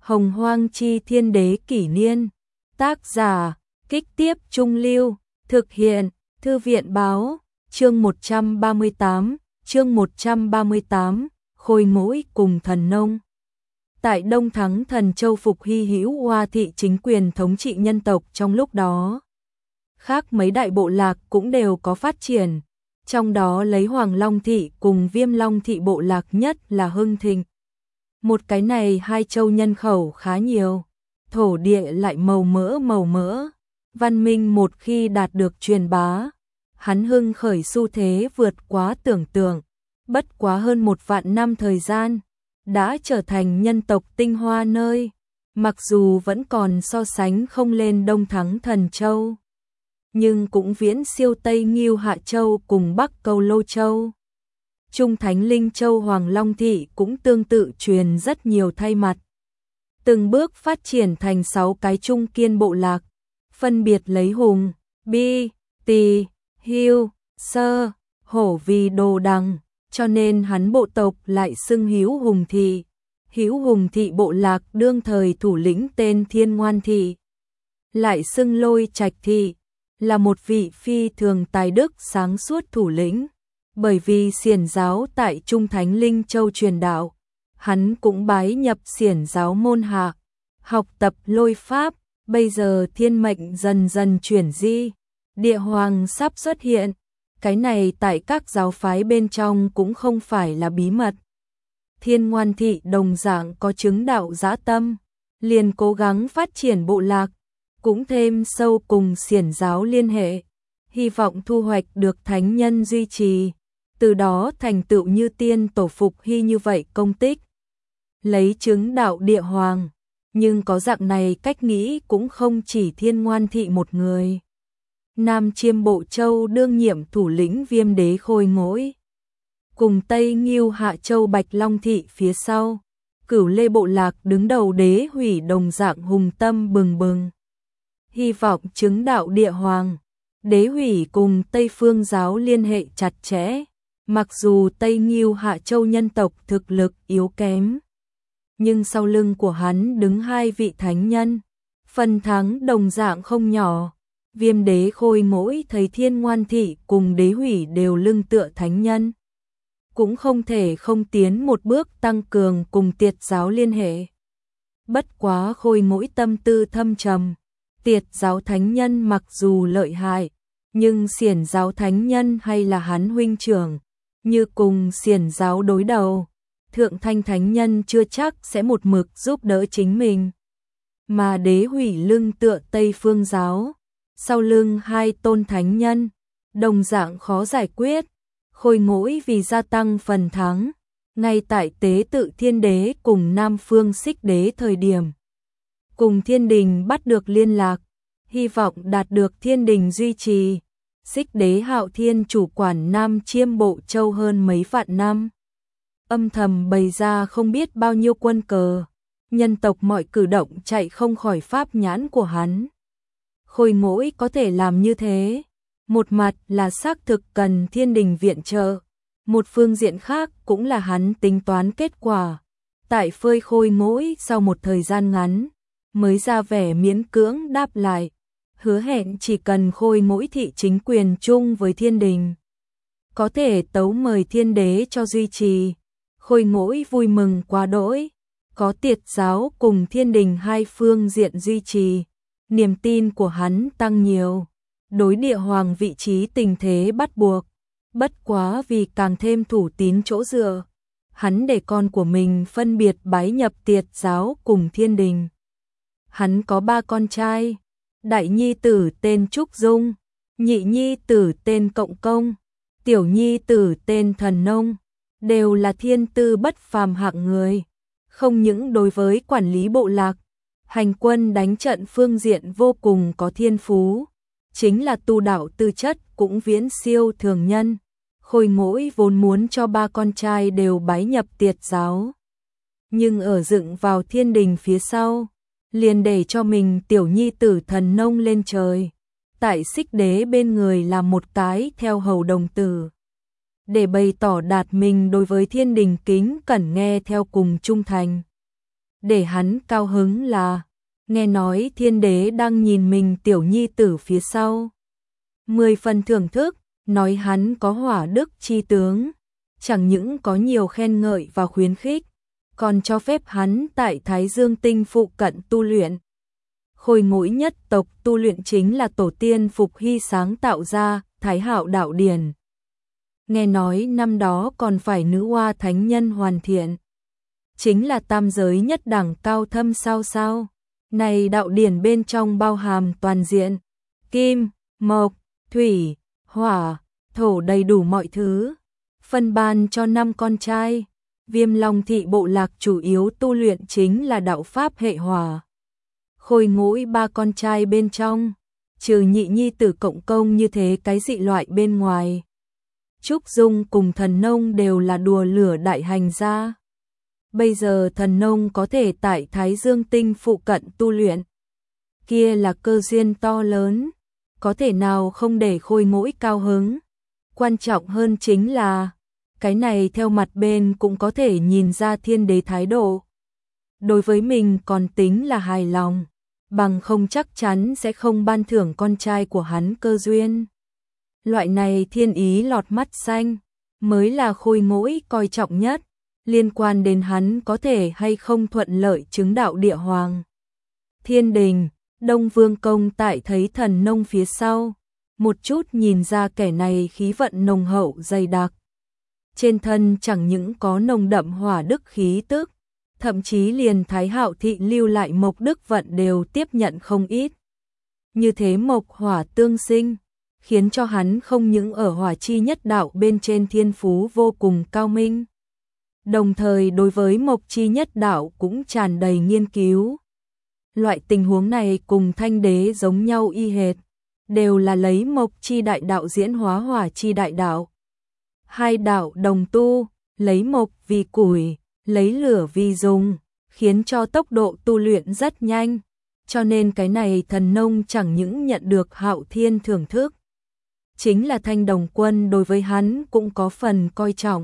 Hồng Hoang Chi Thiên Đế Kỷ Niên. Tác giả, Kích Tiếp Trung Lưu. Thực hiện, Thư viện Báo. Chương 138, Khôi Ngỗi cùng Thần Nông. Tại Đông Thắng Thần Châu phục hy hữu Hoa thị chính quyền thống trị nhân tộc trong lúc đó. Khác mấy đại bộ lạc cũng đều có phát triển, trong đó lấy Hoàng Long thị cùng Viêm Long thị bộ lạc nhất là hưng thịnh. Một cái này hai châu nhân khẩu khá nhiều, thổ địa lại màu mỡ, văn minh một khi đạt được truyền bá, hắn hưng khởi xu thế vượt quá tưởng tượng, bất quá hơn 1 vạn năm thời gian, đã trở thành nhân tộc tinh hoa nơi, mặc dù vẫn còn so sánh không lên Đông Thắng Thần Châu, nhưng cũng viễn siêu Tây Ngưu Hạ Châu cùng Bắc Câu Lô Châu. Trung Thánh Linh Châu Hoàng Long thị cũng tương tự truyền rất nhiều thay mặt, từng bước phát triển thành 6 cái trung kiên bộ lạc, phân biệt lấy Hùng, Bi, Tỳ, Hưu, Sơ, Hổ vì đồ đằng, cho nên hắn bộ tộc lại xưng Hữu Hùng thị. Hữu Hùng thị bộ lạc đương thời thủ lĩnh tên Thiên Ngoan thị, lại xưng Lôi Trạch thị, là một vị phi thường tài đức sáng suốt thủ lĩnh. Bởi vì xiển giáo tại Trung Thánh Linh Châu truyền đạo, hắn cũng bái nhập xiển giáo môn hạ, học tập lôi pháp. Bây giờ thiên mệnh dần dần chuyển di, địa hoàng sắp xuất hiện, cái này tại các giáo phái bên trong cũng không phải là bí mật. Thiên Ngoan thị đồng dạng có chứng đạo dã tâm, liền cố gắng phát triển bộ lạc, cũng thêm sâu cùng xiển giáo liên hệ, hy vọng thu hoạch được thánh nhân duy trì, từ đó thành tựu như tiên tổ phục hy như vậy công tích. Lấy chứng đạo địa hoàng, nhưng có dạng này cách nghĩ cũng không chỉ Thiên Ngoan thị một người. Nam Chiêm Bộ Châu đương nhiệm thủ lĩnh Viêm Đế Khôi Ngỗi, cùng Tây Ngưu Hạ Châu Bạch Long thị phía sau, Cửu Lê bộ lạc đứng đầu Đế Hủy đồng dạng hùng tâm bừng bừng, hy vọng chứng đạo địa hoàng. Đế Hủy cùng Tây Phương giáo liên hệ chặt chẽ, mặc dù Tây Ngưu Hạ Châu nhân tộc thực lực yếu kém, nhưng sau lưng của hắn đứng 2 vị thánh nhân, phần thắng đồng dạng không nhỏ. Viêm Đế Khôi Ngỗi thấy Thiên Ngoan thị cùng Đế Hủy đều lưng tựa thánh nhân, cũng không thể không tiến một bước tăng cường cùng Tiệt giáo liên hệ. Bất quá Khôi Ngỗi tâm tư thâm trầm, Tiệt giáo thánh nhân mặc dù lợi hại, nhưng xiển giáo thánh nhân hay là hắn huynh trưởng, như cùng xiển giáo đối đầu, Thượng Thanh thánh nhân chưa chắc sẽ một mực giúp đỡ chính mình. Mà Đế Hủy lưng tựa Tây Phương giáo, sau lưng 2 tôn thánh nhân, đồng dạng khó giải quyết. Khôi Ngỗi vì gia tăng phần thắng, ngay tại tế tự Thiên Đế cùng Nam Phương Xích Đế thời điểm, cùng Thiên Đình bắt được liên lạc, hy vọng đạt được Thiên Đình duy trì. Xích Đế Hạo Thiên chủ quản Nam Chiêm Bộ Châu hơn mấy vạn năm, âm thầm bày ra không biết bao nhiêu quân cờ, nhân tộc mọi cử động chạy không khỏi pháp nhãn của hắn. Khôi Ngỗi có thể làm như thế, một mặt là xác thực cần Thiên Đình viện trợ, một phương diện khác cũng là hắn tính toán kết quả. Tại phơi Khôi Ngỗi sau một thời gian ngắn, mới ra vẻ miễn cưỡng đáp lại, hứa hẹn chỉ cần Khôi Ngỗi thị chính quyền chung với Thiên Đình, có thể tấu mời Thiên Đế cho duy trì. Khôi Ngỗi vui mừng quá đỗi, có Tiệt giáo cùng Thiên Đình 2 phương diện duy trì, niềm tin của hắn tăng nhiều. Đối địa hoàng vị trí tình thế bắt buộc, bất quá vì càng thêm thủ tín chỗ dựa, hắn để con của mình phân biệt bái nhập Tiệt giáo cùng Thiên Đình. Hắn có 3 con trai, đại nhi tử tên Trúc Dung, nhị nhi tử tên Cộng Công, tiểu nhi tử tên Thần Nông, đều là thiên tư bất phàm hạng người, không những đối với quản lý bộ lạc, hành quân đánh trận phương diện vô cùng có thiên phú, chính là tu đạo tư chất cũng viễn siêu thường nhân. Khôi Ngỗi vốn muốn cho 3 con trai đều bái nhập Tiệt giáo, nhưng ở dựng vào Thiên Đình phía sau, liền để cho mình tiểu nhi tử Thần Nông lên trời, tại Xích Đế bên người làm một cái theo hầu đồng tử, để bày tỏ đạt mình đối với Thiên Đình kính cẩn nghe theo cùng trung thành. để hắn cao hứng là nghe nói thiên đế đang nhìn mình tiểu nhi tử phía sau. 10 phần thưởng thức, nói hắn có hỏa đức chi tướng, chẳng những có nhiều khen ngợi và khuyến khích, còn cho phép hắn tại Thái Dương Tinh phụ cận tu luyện. Khôi Ngỗi nhất tộc tu luyện chính là tổ tiên Phục Hy sáng tạo ra, Thái Hạo đạo điển. Nghe nói năm đó còn phải nữ hoa thánh nhân hoàn thiện. Chính là tam giới nhất đẳng cao thâm sao. Này đạo điển bên trong bao hàm toàn diện, kim, mộc, thủy, hỏa, thổ đầy đủ mọi thứ. Phân ban cho 5 con trai, Viêm Long thị bộ lạc chủ yếu tu luyện chính là đạo pháp hệ hỏa. Khôi Ngỗi 3 con trai bên trong, trừ nhị nhi tử cộng công như thế cái dị loại bên ngoài. Trúc Dung cùng Thần Nông đều là đùa lửa đại hành gia. Bây giờ Thần Nông có thể tại Thái Dương Tinh phụ cận tu luyện. Kia là cơ duyên to lớn, có thể nào không để Khôi Ngỗi cao hứng. Quan trọng hơn chính là, cái này theo mặt bên cũng có thể nhìn ra thiên đế thái độ. Đối với mình còn tính là hài lòng, bằng không chắc chắn sẽ không ban thưởng con trai của hắn cơ duyên. Loại này thiên ý lọt mắt xanh, mới là Khôi Ngỗi coi trọng nhất, liên quan đến hắn có thể hay không thuận lợi chứng đạo địa hoàng. Thiên đình, Đông Vương Công tại thấy Thần Nông phía sau, một chút nhìn ra kẻ này khí vận nồng hậu dày đặc. Trên thân chẳng những có nồng đậm hỏa đức khí tức, thậm chí liền Thái Hạo thị lưu lại mộc đức vận đều tiếp nhận không ít. Như thế mộc hỏa tương sinh, khiến cho hắn không những ở hỏa chi nhất đạo bên trên thiên phú vô cùng cao minh, đồng thời đối với mộc chi nhất đạo cũng tràn đầy nghiên cứu. Loại tình huống này cùng Thanh đế giống nhau y hệt, đều là lấy mộc chi đại đạo diễn hóa hỏa chi đại đạo. Hai đạo đồng tu, lấy mộc vì củi, lấy lửa vì dùng, khiến cho tốc độ tu luyện rất nhanh, cho nên cái này Thần Nông chẳng những nhận được Hạo Thiên thưởng thức, chính là Thanh Đồng Quân đối với hắn cũng có phần coi trọng.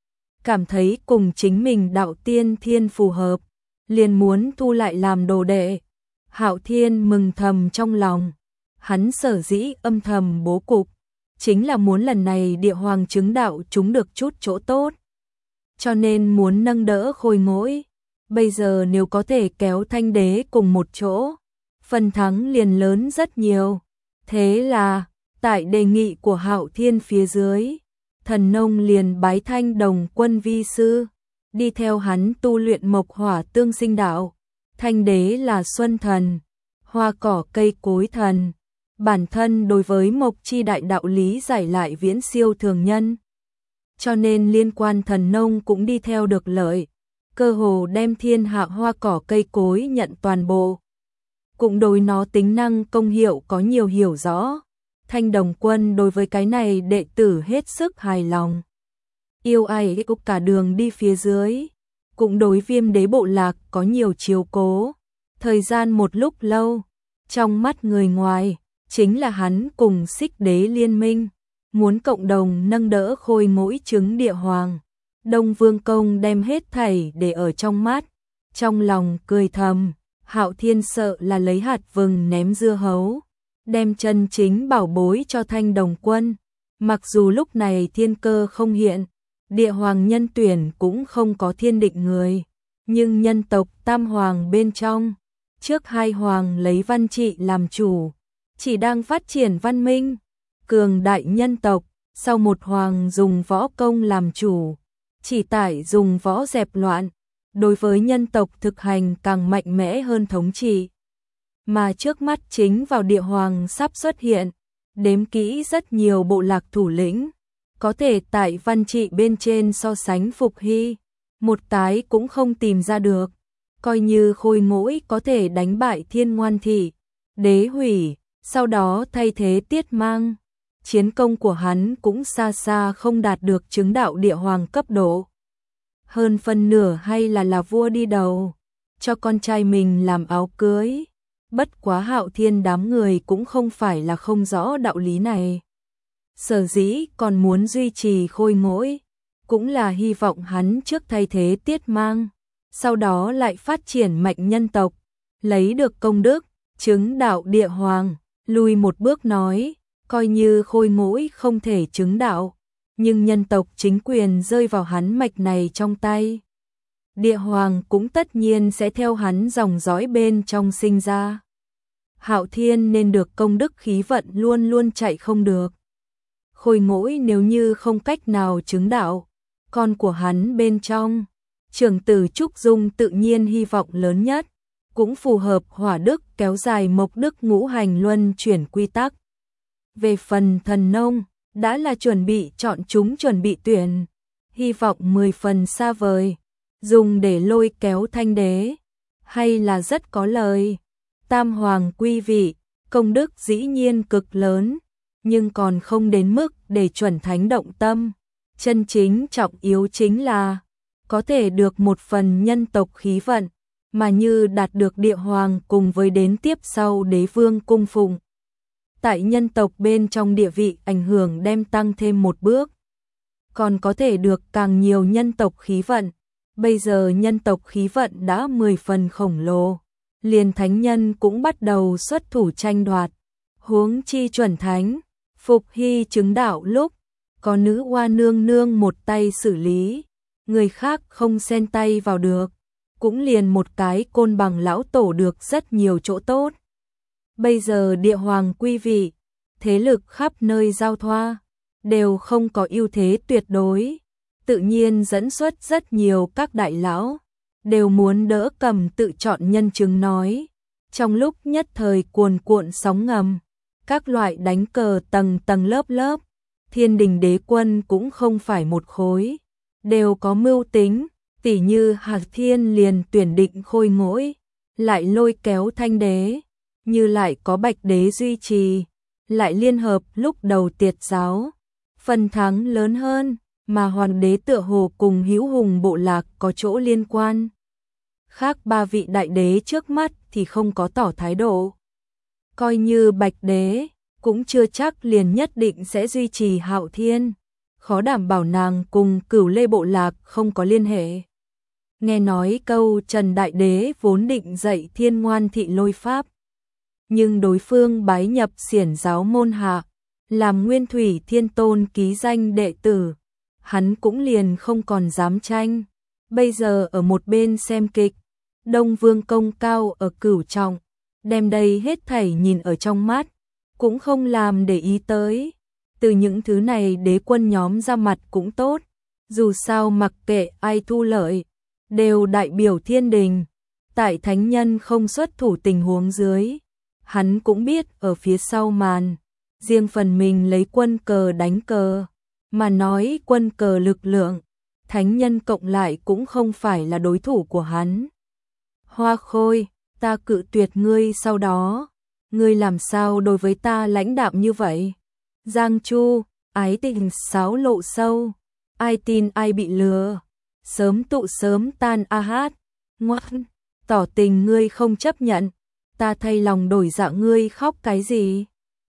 Cảm thấy cùng chính mình đạo tiên thiên phù hợp, liền muốn thu lại làm đồ đệ. Hạo Thiên mừng thầm trong lòng, hắn sở dĩ âm thầm bố cục, chính là muốn lần này địa hoàng chứng đạo chúng được chút chỗ tốt. Cho nên muốn nâng đỡ Khôi Ngỗi, bây giờ nếu có thể kéo Thanh đế cùng một chỗ, phần thắng liền lớn rất nhiều. Thế là, tại đề nghị của Hạo Thiên phía dưới, Thần Nông liền bái Thanh Đồng Quân vi sư, đi theo hắn tu luyện mộc hỏa tương sinh đạo. Thanh đế là xuân thần, hoa cỏ cây cối thần, bản thân đối với mộc chi đại đạo lý giải lại viễn siêu thường nhân. Cho nên liên quan Thần Nông cũng đi theo được lợi, cơ hồ đem thiên hạ hoa cỏ cây cối nhận toàn bộ. Cũng đối nó tính năng công hiệu có nhiều hiểu rõ. Thanh Đồng Quân đối với cái này đệ tử hết sức hài lòng. Yêu ai cũng cả đường đi phía dưới, cũng đối Viêm đế bộ lạc có nhiều chiếu cố. Thời gian một lúc lâu, trong mắt người ngoài, chính là hắn cùng Xích đế liên minh, muốn cộng đồng nâng đỡ Khôi Ngỗi chứng địa hoàng. Đông Vương Công đem hết thảy để ở trong mắt, trong lòng cười thầm, Hạo Thiên sợ là lấy hạt vừng ném dưa hấu, đem chân chính bảo bối cho Thanh Đồng Quân. Mặc dù lúc này thiên cơ không hiện, địa hoàng nhân tuyển cũng không có thiên định người, nhưng nhân tộc tam hoàng bên trong, trước hai hoàng lấy văn trị làm chủ, chỉ đang phát triển văn minh, cường đại nhân tộc, sau một hoàng dùng võ công làm chủ, chỉ tại dùng võ dẹp loạn, đối với nhân tộc thực hành càng mạnh mẽ hơn thống trị. Mà trước mắt chính vào địa hoàng sắp xuất hiện, đếm kỹ rất nhiều bộ lạc thủ lĩnh, có thể tại văn trị bên trên so sánh Phục Hy, một cái cũng không tìm ra được. Coi như Khôi Ngỗi có thể đánh bại Thiên Ngoan thị, Đế Hủy, sau đó thay thế Tiết Mang, chiến công của hắn cũng xa xa không đạt được chứng đạo địa hoàng cấp độ. Hơn phân nửa hay là vua đi đầu, cho con trai mình làm áo cưới. Bất quá Hạo Thiên đám người cũng không phải là không rõ đạo lý này. Sở dĩ còn muốn duy trì Khôi Ngỗi, cũng là hy vọng hắn trước thay thế Tiết Mang, sau đó lại phát triển mạnh nhân tộc, lấy được công đức, chứng đạo địa hoàng, lùi một bước nói, coi như Khôi Ngỗi không thể chứng đạo, nhưng nhân tộc chính quyền rơi vào hắn mạch này trong tay. Địa hoàng cũng tất nhiên sẽ theo hắn dòng dõi bên trong sinh ra. Hạo Thiên nên được công đức khí vận luôn luôn chạy không được. Khôi Ngỗi nếu như không cách nào chứng đạo, con của hắn bên trong, trưởng tử Trúc Dung tự nhiên hy vọng lớn nhất, cũng phù hợp hỏa đức kéo dài mộc đức ngũ hành luân chuyển quy tắc. Về phần Thần Nông, đã là chuẩn bị chọn chúng chuẩn bị tuyển, hy vọng 10 phần xa vời, dùng để lôi kéo Thanh Đế, hay là rất có lời. Tam hoàng quy vị, công đức dĩ nhiên cực lớn, nhưng còn không đến mức để chuẩn thánh động tâm. Chân chính trọng yếu chính là có thể được một phần nhân tộc khí vận, mà như đạt được địa hoàng cùng với đến tiếp sau đế vương cung phụng. Tại nhân tộc bên trong địa vị ảnh hưởng đem tăng thêm một bước. Còn có thể được càng nhiều nhân tộc khí vận. Bây giờ nhân tộc khí vận đã 10 phần khổng lồ. Liền thánh nhân cũng bắt đầu xuất thủ tranh đoạt. Huống chi chuẩn thánh, Phục Hy chứng đạo lúc, có nữ hoa nương nương một tay xử lý, người khác không xen tay vào được, cũng liền một cái côn bằng lão tổ được rất nhiều chỗ tốt. Bây giờ địa hoàng quy vị, thế lực khắp nơi giao thoa, đều không có ưu thế tuyệt đối, tự nhiên dẫn xuất rất nhiều các đại lão, đều muốn đỡ cầm tự chọn nhân chứng nói. Trong lúc nhất thời cuồn cuộn sóng ngầm, các loại đánh cờ tầng tầng lớp lớp, Thiên Đình đế quân cũng không phải một khối, đều có mưu tính, tỉ như Hạc Thiên liền tuyển định Khôi Ngỗi, lại lôi kéo Thanh Đế, như lại có Bạch Đế duy trì, lại liên hợp lúc đầu Tiệt giáo, phần thắng lớn hơn, mà Hoàng đế tựa hồ cùng Hữu Hùng bộ lạc có chỗ liên quan. Khác ba vị đại đế trước mắt thì không có tỏ thái độ. Coi như Bạch Đế, cũng chưa chắc liền nhất định sẽ duy trì Hạo Thiên, khó đảm bảo nàng cùng Cửu Lê bộ lạc không có liên hệ. Nghe nói câu Trần Đại Đế vốn định dạy Thiên Ngoan thị lôi pháp, nhưng đối phương bái nhập Xiển giáo môn hạ, làm Nguyên Thủy Thiên Tôn ký danh đệ tử, hắn cũng liền không còn dám tranh. Bây giờ ở một bên xem kịch, Đông Vương công cao ở Cửu Trọng, đem đây hết thảy nhìn ở trong mắt, cũng không làm để ý tới. Từ những thứ này đế quân nhóm ra mặt cũng tốt, dù sao mặc kệ ai thu lợi, đều đại biểu thiên đình. Tại thánh nhân không xuất thủ tình huống dưới, hắn cũng biết ở phía sau màn, riêng phần mình lấy quân cờ đánh cờ, mà nói quân cờ lực lượng, thánh nhân cộng lại cũng không phải là đối thủ của hắn. Hoa Khôi, ta cự tuyệt ngươi sau đó, ngươi làm sao đối với ta lãnh đạm như vậy? Giang Chu, ái tình sáo lộ sâu, ai tin ai bị lừa, sớm tụ sớm tan a hát, ngoan, tỏ tình ngươi không chấp nhận, ta thay lòng đổi dạ ngươi khóc cái gì?